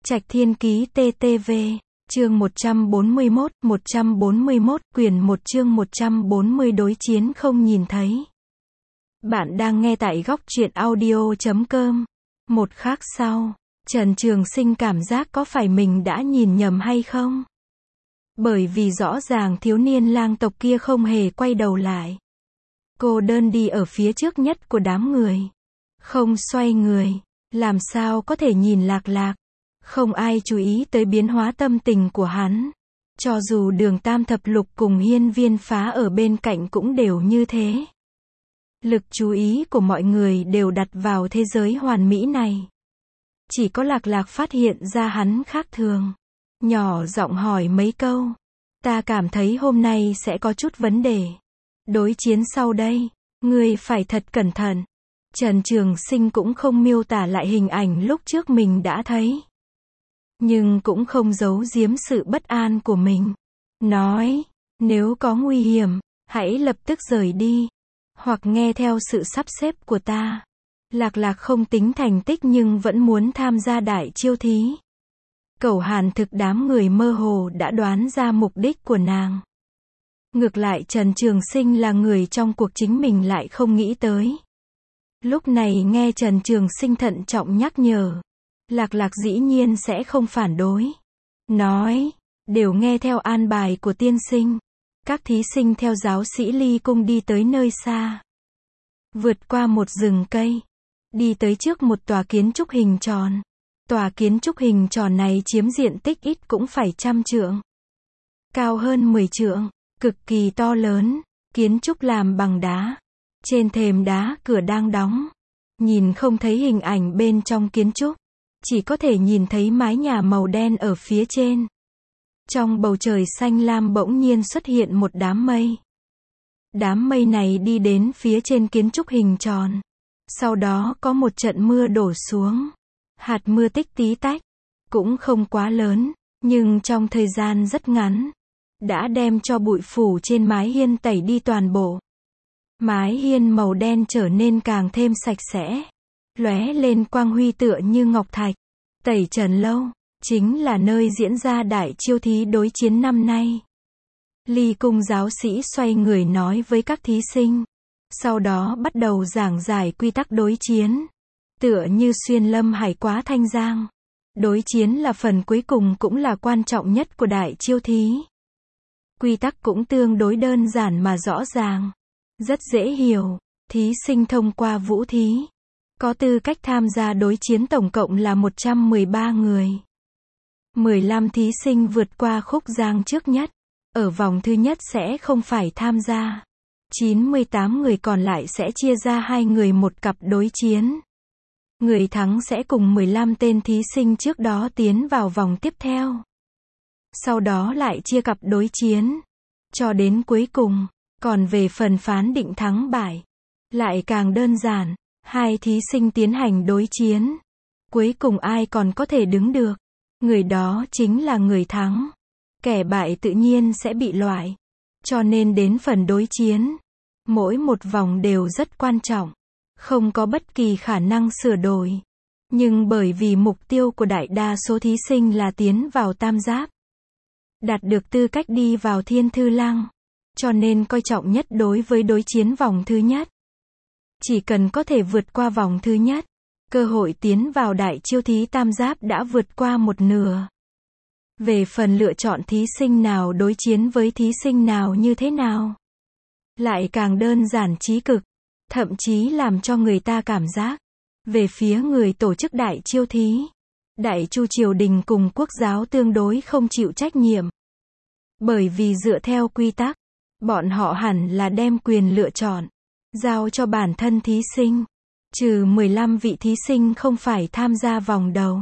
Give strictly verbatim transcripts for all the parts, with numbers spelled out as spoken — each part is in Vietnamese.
Trạch Thiên Ký tê tê vê, chương một trăm bốn mươi mốt, một trăm bốn mươi mốt, quyển một chương một trăm bốn mươi đối chiến không nhìn thấy. Bạn đang nghe tại góc truyện audio chấm com. Một khắc sau, Trần Trường Sinh cảm giác có phải mình đã nhìn nhầm hay không? Bởi vì rõ ràng thiếu niên lang tộc kia không hề quay đầu lại. Cô đơn đi ở phía trước nhất của đám người. Không xoay người, làm sao có thể nhìn Lạc Lạc. Không ai chú ý tới biến hóa tâm tình của hắn. Cho dù Đường Tam Thập Lục cùng Hiên Viên Phá ở bên cạnh cũng đều như thế. Lực chú ý của mọi người đều đặt vào thế giới hoàn mỹ này. Chỉ có Lạc Lạc phát hiện ra hắn khác thường. Nhỏ giọng hỏi mấy câu. Ta cảm thấy hôm nay sẽ có chút vấn đề. Đối chiến sau đây, ngươi phải thật cẩn thận. Trần Trường Sinh cũng không miêu tả lại hình ảnh lúc trước mình đã thấy. Nhưng cũng không giấu giếm sự bất an của mình. Nói, nếu có nguy hiểm, hãy lập tức rời đi. Hoặc nghe theo sự sắp xếp của ta. Lạc Lạc không tính thành tích nhưng vẫn muốn tham gia đại chiêu thí. Cẩu Hàn Thực đám người mơ hồ đã đoán ra mục đích của nàng. Ngược lại Trần Trường Sinh là người trong cuộc chính mình lại không nghĩ tới. Lúc này nghe Trần Trường Sinh thận trọng nhắc nhở. Lạc Lạc dĩ nhiên sẽ không phản đối. Nói, đều nghe theo an bài của tiên sinh. Các thí sinh theo giáo sĩ Ly Cung đi tới nơi xa. Vượt qua một rừng cây. Đi tới trước một tòa kiến trúc hình tròn. Tòa kiến trúc hình tròn này chiếm diện tích ít cũng phải trăm trượng. Cao hơn mười trượng, cực kỳ to lớn. Kiến trúc làm bằng đá. Trên thềm đá cửa đang đóng. Nhìn không thấy hình ảnh bên trong kiến trúc. Chỉ có thể nhìn thấy mái nhà màu đen ở phía trên. Trong bầu trời xanh lam bỗng nhiên xuất hiện một đám mây. Đám mây này đi đến phía trên kiến trúc hình tròn. Sau đó có một trận mưa đổ xuống. Hạt mưa tích tí tách. Cũng không quá lớn, nhưng trong thời gian rất ngắn. Đã đem cho bụi phủ trên mái hiên tẩy đi toàn bộ. Mái hiên màu đen trở nên càng thêm sạch sẽ. Lóe lên quang huy tựa như ngọc thạch. Tẩy Trần Lâu, chính là nơi diễn ra đại chiêu thí đối chiến năm nay. Ly Cung giáo sĩ xoay người nói với các thí sinh. Sau đó bắt đầu giảng giải quy tắc đối chiến. Tựa như xuyên lâm hải quá thanh giang. Đối chiến là phần cuối cùng cũng là quan trọng nhất của đại chiêu thí. Quy tắc cũng tương đối đơn giản mà rõ ràng. Rất dễ hiểu. Thí sinh thông qua vũ thí. Có tư cách tham gia đối chiến tổng cộng là một trăm mười ba người. mười lăm thí sinh vượt qua khúc giang trước nhất. Ở vòng thứ nhất sẽ không phải tham gia. chín mươi tám người còn lại sẽ chia ra hai người một cặp đối chiến. Người thắng sẽ cùng mười lăm tên thí sinh trước đó tiến vào vòng tiếp theo. Sau đó lại chia cặp đối chiến. Cho đến cuối cùng. Còn về phần phán định thắng bại. Lại càng đơn giản. Hai thí sinh tiến hành đối chiến. Cuối cùng ai còn có thể đứng được. Người đó chính là người thắng. Kẻ bại tự nhiên sẽ bị loại. Cho nên đến phần đối chiến. Mỗi một vòng đều rất quan trọng. Không có bất kỳ khả năng sửa đổi. Nhưng bởi vì mục tiêu của đại đa số thí sinh là tiến vào tam giáp. Đạt được tư cách đi vào Thiên Thư Lăng. Cho nên coi trọng nhất đối với đối chiến vòng thứ nhất. Chỉ cần có thể vượt qua vòng thứ nhất, cơ hội tiến vào đại chiêu thí tam giáp đã vượt qua một nửa. Về phần lựa chọn thí sinh nào đối chiến với thí sinh nào như thế nào, lại càng đơn giản trí cực, thậm chí làm cho người ta cảm giác, về phía người tổ chức đại chiêu thí, Đại Chu triều đình cùng quốc giáo tương đối không chịu trách nhiệm. Bởi vì dựa theo quy tắc, bọn họ hẳn là đem quyền lựa chọn giao cho bản thân thí sinh. Trừ mười lăm vị thí sinh không phải tham gia vòng đầu.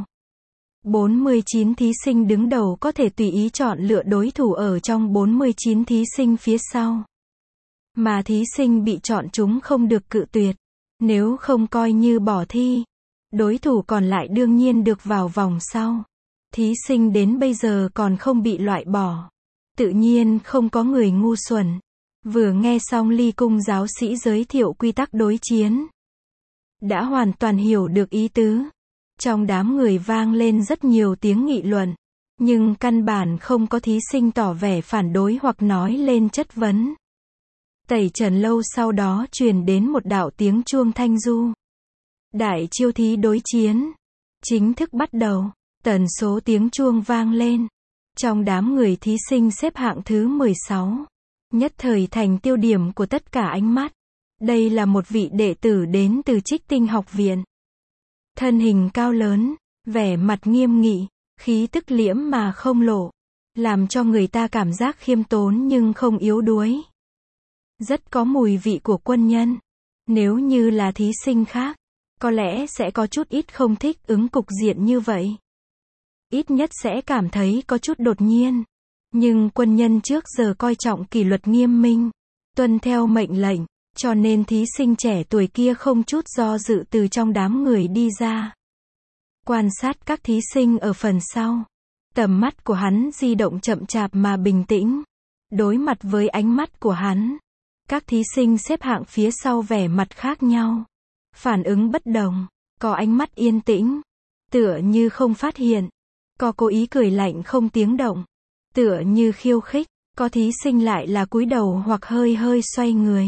bốn mươi chín thí sinh đứng đầu có thể tùy ý chọn lựa đối thủ ở trong bốn mươi chín thí sinh phía sau. Mà thí sinh bị chọn chúng không được cự tuyệt. Nếu không coi như bỏ thi. Đối thủ còn lại đương nhiên được vào vòng sau. Thí sinh đến bây giờ còn không bị loại bỏ. Tự nhiên không có người ngu xuẩn. Vừa nghe xong Ly Cung giáo sĩ giới thiệu quy tắc đối chiến. Đã hoàn toàn hiểu được ý tứ. Trong đám người vang lên rất nhiều tiếng nghị luận, nhưng căn bản không có thí sinh tỏ vẻ phản đối hoặc nói lên chất vấn. Tẩy trần lâu sau đó truyền đến một đạo tiếng chuông thanh du. Đại chiêu thí đối chiến chính thức bắt đầu. Tần số tiếng chuông vang lên. Trong đám người thí sinh xếp hạng thứ mười sáu, nhất thời thành tiêu điểm của tất cả ánh mắt. Đây là một vị đệ tử đến từ Trích Tinh học viện. Thân hình cao lớn, vẻ mặt nghiêm nghị, khí tức liễm mà không lộ, làm cho người ta cảm giác khiêm tốn nhưng không yếu đuối. Rất có mùi vị của quân nhân. Nếu như là thí sinh khác, có lẽ sẽ có chút ít không thích ứng cục diện như vậy. Ít nhất sẽ cảm thấy có chút đột nhiên. Nhưng quân nhân trước giờ coi trọng kỷ luật nghiêm minh, tuân theo mệnh lệnh, cho nên thí sinh trẻ tuổi kia không chút do dự từ trong đám người đi ra. Quan sát các thí sinh ở phần sau. Tầm mắt của hắn di động chậm chạp mà bình tĩnh. Đối mặt với ánh mắt của hắn, các thí sinh xếp hạng phía sau vẻ mặt khác nhau. Phản ứng bất đồng, có ánh mắt yên tĩnh, tựa như không phát hiện. Có cố ý cười lạnh không tiếng động, tựa như khiêu khích. Có thí sinh lại là cúi đầu hoặc hơi hơi xoay người,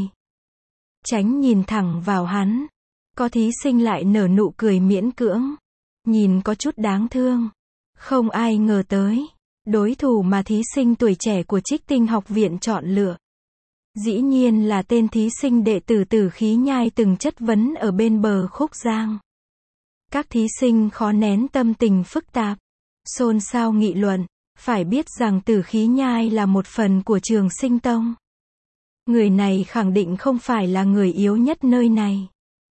tránh nhìn thẳng vào hắn. Có thí sinh lại nở nụ cười miễn cưỡng, nhìn có chút đáng thương. Không ai ngờ tới, đối thủ mà thí sinh tuổi trẻ của Trích Tinh học viện chọn lựa, dĩ nhiên là tên thí sinh đệ tử Tử Khí Nhai từng chất vấn ở bên bờ Khúc Giang. Các thí sinh khó nén tâm tình phức tạp, xôn xao nghị luận. Phải biết rằng Tử Khí Nhai là một phần của Trường Sinh Tông. Người này khẳng định không phải là người yếu nhất nơi này.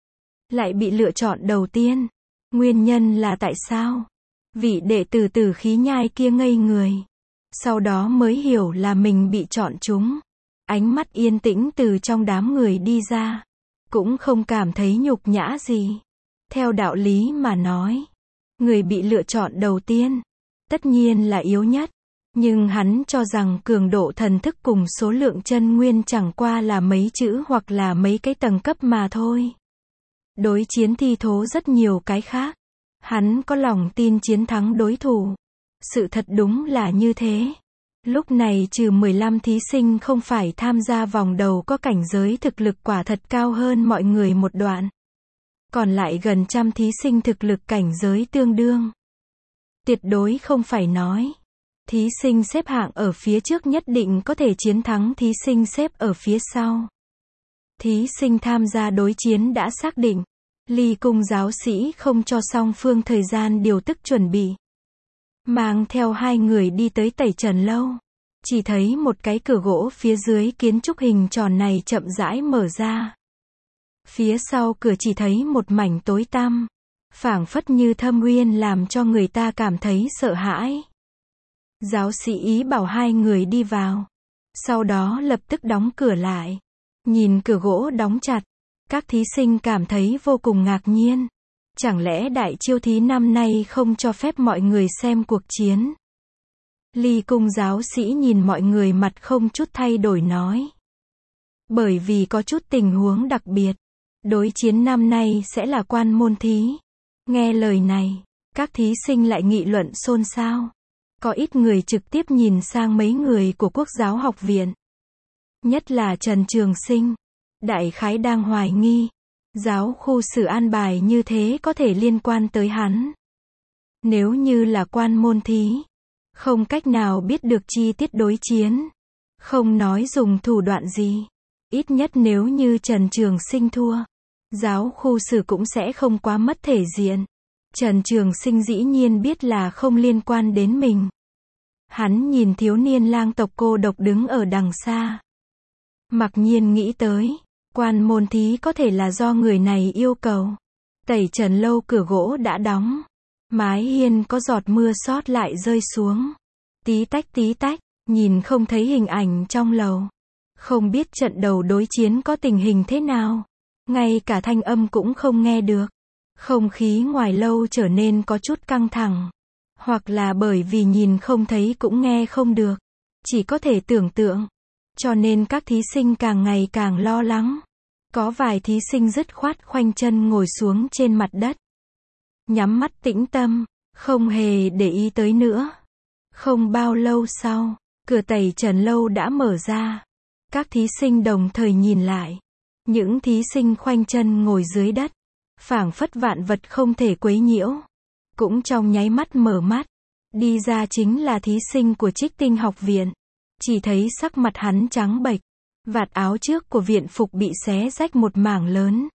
Lại bị lựa chọn đầu tiên. Nguyên nhân là tại sao? Vị đệ tử Tử Khí Nhai kia ngây người. Sau đó mới hiểu là mình bị chọn trúng. Ánh mắt yên tĩnh từ trong đám người đi ra. Cũng không cảm thấy nhục nhã gì. Theo đạo lý mà nói, người bị lựa chọn đầu tiên tất nhiên là yếu nhất. Nhưng hắn cho rằng cường độ thần thức cùng số lượng chân nguyên chẳng qua là mấy chữ hoặc là mấy cái tầng cấp mà thôi. Đối chiến thi thố rất nhiều cái khác. Hắn có lòng tin chiến thắng đối thủ. Sự thật đúng là như thế. Lúc này trừ mười lăm thí sinh không phải tham gia vòng đầu có cảnh giới thực lực quả thật cao hơn mọi người một đoạn. Còn lại gần trăm thí sinh thực lực cảnh giới tương đương. Tuyệt đối không phải nói thí sinh xếp hạng ở phía trước nhất định có thể chiến thắng thí sinh xếp ở phía sau. Thí sinh tham gia đối chiến đã xác định. Ly Cung giáo sĩ không cho song phương thời gian điều tức chuẩn bị. Mang theo hai người đi tới Tẩy Trần lâu. Chỉ thấy một cái cửa gỗ phía dưới kiến trúc hình tròn này chậm rãi mở ra. Phía sau cửa chỉ thấy một mảnh tối tăm, phảng phất như thâm uyên làm cho người ta cảm thấy sợ hãi. Giáo sĩ ý bảo hai người đi vào. Sau đó lập tức đóng cửa lại. Nhìn cửa gỗ đóng chặt, các thí sinh cảm thấy vô cùng ngạc nhiên. Chẳng lẽ đại chiêu thí năm nay không cho phép mọi người xem cuộc chiến? Ly Cung giáo sĩ nhìn mọi người mặt không chút thay đổi nói. Bởi vì có chút tình huống đặc biệt. Đối chiến năm nay sẽ là quan môn thí. Nghe lời này, các thí sinh lại nghị luận xôn xao. Có ít người trực tiếp nhìn sang mấy người của Quốc giáo học viện. Nhất là Trần Trường Sinh. Đại khái đang hoài nghi. Giáo khu sử an bài như thế có thể liên quan tới hắn. Nếu như là quan môn thí, không cách nào biết được chi tiết đối chiến. Không nói dùng thủ đoạn gì. Ít nhất nếu như Trần Trường Sinh thua, giáo khu sử cũng sẽ không quá mất thể diện. Trần Trường Sinh dĩ nhiên biết là không liên quan đến mình. Hắn nhìn thiếu niên lang tộc cô độc đứng ở đằng xa. Mặc nhiên nghĩ tới, quan môn thí có thể là do người này yêu cầu. Tẩy Trần lâu cửa gỗ đã đóng. Mái hiên có giọt mưa xót lại rơi xuống. Tí tách tí tách, nhìn không thấy hình ảnh trong lầu. Không biết trận đầu đối chiến có tình hình thế nào. Ngay cả thanh âm cũng không nghe được. Không khí ngoài lâu trở nên có chút căng thẳng. Hoặc là bởi vì nhìn không thấy cũng nghe không được. Chỉ có thể tưởng tượng. Cho nên các thí sinh càng ngày càng lo lắng. Có vài thí sinh dứt khoát khoanh chân ngồi xuống trên mặt đất. nhắm mắt tĩnh tâm, không hề để ý tới nữa. Không bao lâu sau, cửa tẩy trần lâu đã mở ra. Các thí sinh đồng thời nhìn lại. Những thí sinh khoanh chân ngồi dưới đất, phảng phất vạn vật không thể quấy nhiễu. Cũng trong nháy mắt mở mắt, đi ra chính là thí sinh của Trích Tinh học viện. Chỉ thấy sắc mặt hắn trắng bệch, vạt áo trước của viện phục bị xé rách một mảng lớn.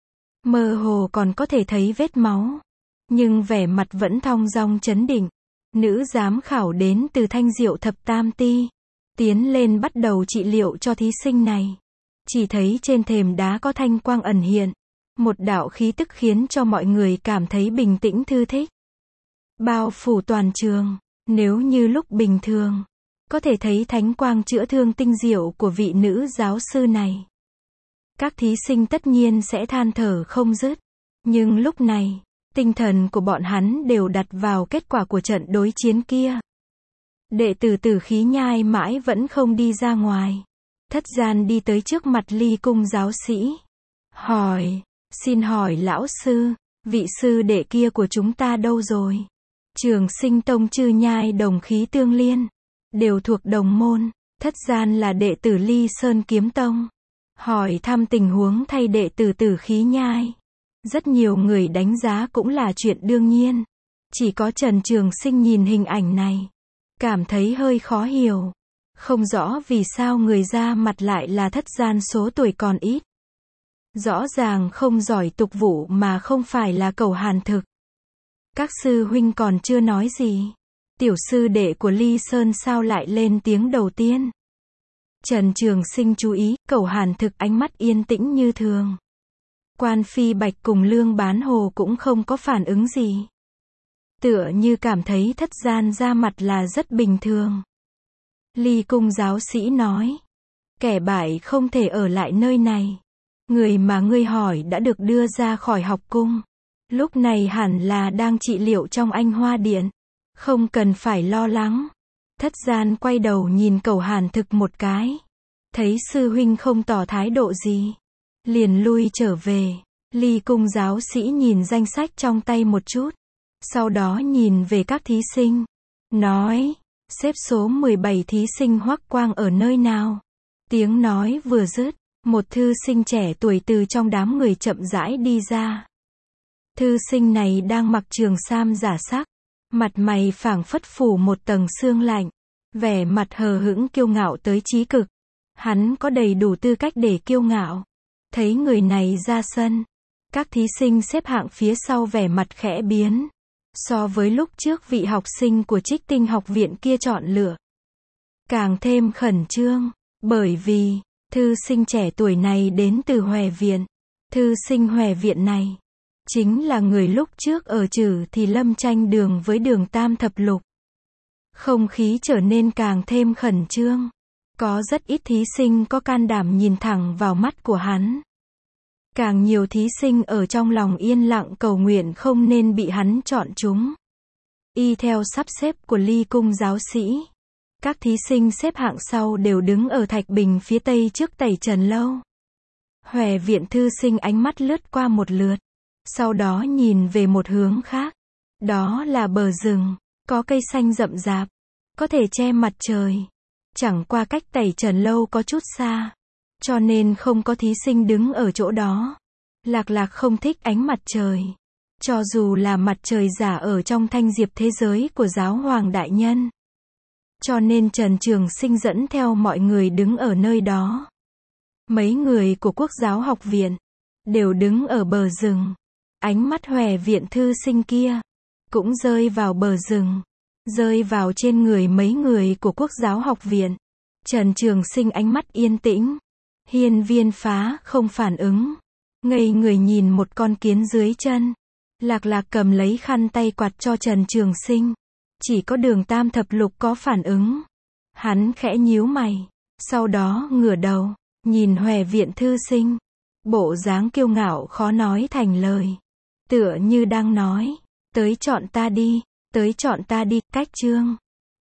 Mơ hồ còn có thể thấy vết máu, nhưng vẻ mặt vẫn thong dong trấn định. Nữ giám khảo đến từ Thanh Diệu Thập Tam Ti, tiến lên bắt đầu trị liệu cho thí sinh này. Chỉ thấy trên thềm đá có thanh quang ẩn hiện, một đạo khí tức khiến cho mọi người cảm thấy bình tĩnh thư thích. Bao phủ toàn trường, nếu như lúc bình thường, có thể thấy thánh quang chữa thương tinh diệu của vị nữ giáo sư này. Các thí sinh tất nhiên sẽ than thở không dứt, nhưng lúc này, tinh thần của bọn hắn đều đặt vào kết quả của trận đối chiến kia. Đệ tử Tử Khí Nhai mãi vẫn không đi ra ngoài. Thất Gian đi tới trước mặt Ly Cung giáo sĩ. Hỏi, xin hỏi lão sư, vị sư đệ kia của chúng ta đâu rồi? Trường Sinh Tông Chư Nhai đồng khí tương liên, đều thuộc đồng môn. Thất Gian là đệ tử Ly Sơn Kiếm Tông. Hỏi thăm tình huống thay đệ tử Tử Khí Nhai. Rất nhiều người đánh giá cũng là chuyện đương nhiên. Chỉ có Trần Trường Sinh nhìn hình ảnh này, cảm thấy hơi khó hiểu. Không rõ vì sao người ra mặt lại là Thất Gian số tuổi còn ít. Rõ ràng không giỏi tục vụ mà không phải là Cẩu Hàn Thực. Các sư huynh còn chưa nói gì. Tiểu sư đệ của Ly Sơn sao lại lên tiếng đầu tiên? Trần Trường Sinh chú ý, Cẩu Hàn Thực ánh mắt yên tĩnh như thường. Quan Phi Bạch cùng Lương Bán Hồ cũng không có phản ứng gì. Tựa như cảm thấy Thất Gian ra mặt là rất bình thường. Ly Cung giáo sĩ nói, kẻ bại không thể ở lại nơi này. Người mà ngươi hỏi đã được đưa ra khỏi học cung. Lúc này hẳn là đang trị liệu trong Anh Hoa Điện. Không cần phải lo lắng. Thất Gian quay đầu nhìn Cẩu Hàn Thực một cái. Thấy sư huynh không tỏ thái độ gì, liền lui trở về. Ly Cung giáo sĩ nhìn danh sách trong tay một chút. Sau đó nhìn về các thí sinh. Nói, xếp số mười bảy thí sinh Hoắc Quang ở nơi nào? Tiếng nói vừa dứt, một thư sinh trẻ tuổi từ trong đám người chậm rãi đi ra. Thư sinh này đang mặc trường sam giả sắc, mặt mày phảng phất phủ một tầng sương lạnh, vẻ mặt hờ hững kiêu ngạo tới chí cực. Hắn có đầy đủ tư cách để kiêu ngạo. Thấy người này ra sân, các thí sinh xếp hạng phía sau vẻ mặt khẽ biến. So với lúc trước vị học sinh của Trích Tinh học viện kia chọn lựa, càng thêm khẩn trương, bởi vì thư sinh trẻ tuổi này đến từ Hòe viện. Thư sinh Hòe viện này chính là người lúc trước ở Trử Thì Lâm tranh đường với Đường Tam Thập Lục. Không khí trở nên càng thêm khẩn trương. Có rất ít thí sinh có can đảm nhìn thẳng vào mắt của hắn. Càng nhiều thí sinh ở trong lòng yên lặng cầu nguyện không nên bị hắn chọn chúng. Y theo sắp xếp của Ly Cung giáo sĩ, các thí sinh xếp hạng sau đều đứng ở thạch bình phía tây trước tẩy trần lâu. Hòe viện thư sinh ánh mắt lướt qua một lượt, sau đó nhìn về một hướng khác. Đó là bờ rừng, có cây xanh rậm rạp, có thể che mặt trời. Chẳng qua cách tẩy trần lâu có chút xa, cho nên không có thí sinh đứng ở chỗ đó. Lạc Lạc không thích ánh mặt trời. Cho dù là mặt trời giả ở trong thanh diệp thế giới của giáo hoàng đại nhân. Cho nên Trần Trường Sinh dẫn theo mọi người đứng ở nơi đó. Mấy người của Quốc giáo học viện đều đứng ở bờ rừng. Ánh mắt Hòe viện thư sinh kia cũng rơi vào bờ rừng, rơi vào trên người mấy người của Quốc giáo học viện. Trần Trường Sinh ánh mắt yên tĩnh. Hiên Viên Phá không phản ứng, ngây người nhìn một con kiến dưới chân. Lạc Lạc cầm lấy khăn tay quạt cho Trần Trường Sinh. Chỉ có Đường Tam Thập Lục có phản ứng. Hắn khẽ nhíu mày, sau đó ngửa đầu, nhìn Hòe viện thư sinh. Bộ dáng kiêu ngạo khó nói thành lời. Tựa như đang nói, tới chọn ta đi, tới chọn ta đi, cách chương.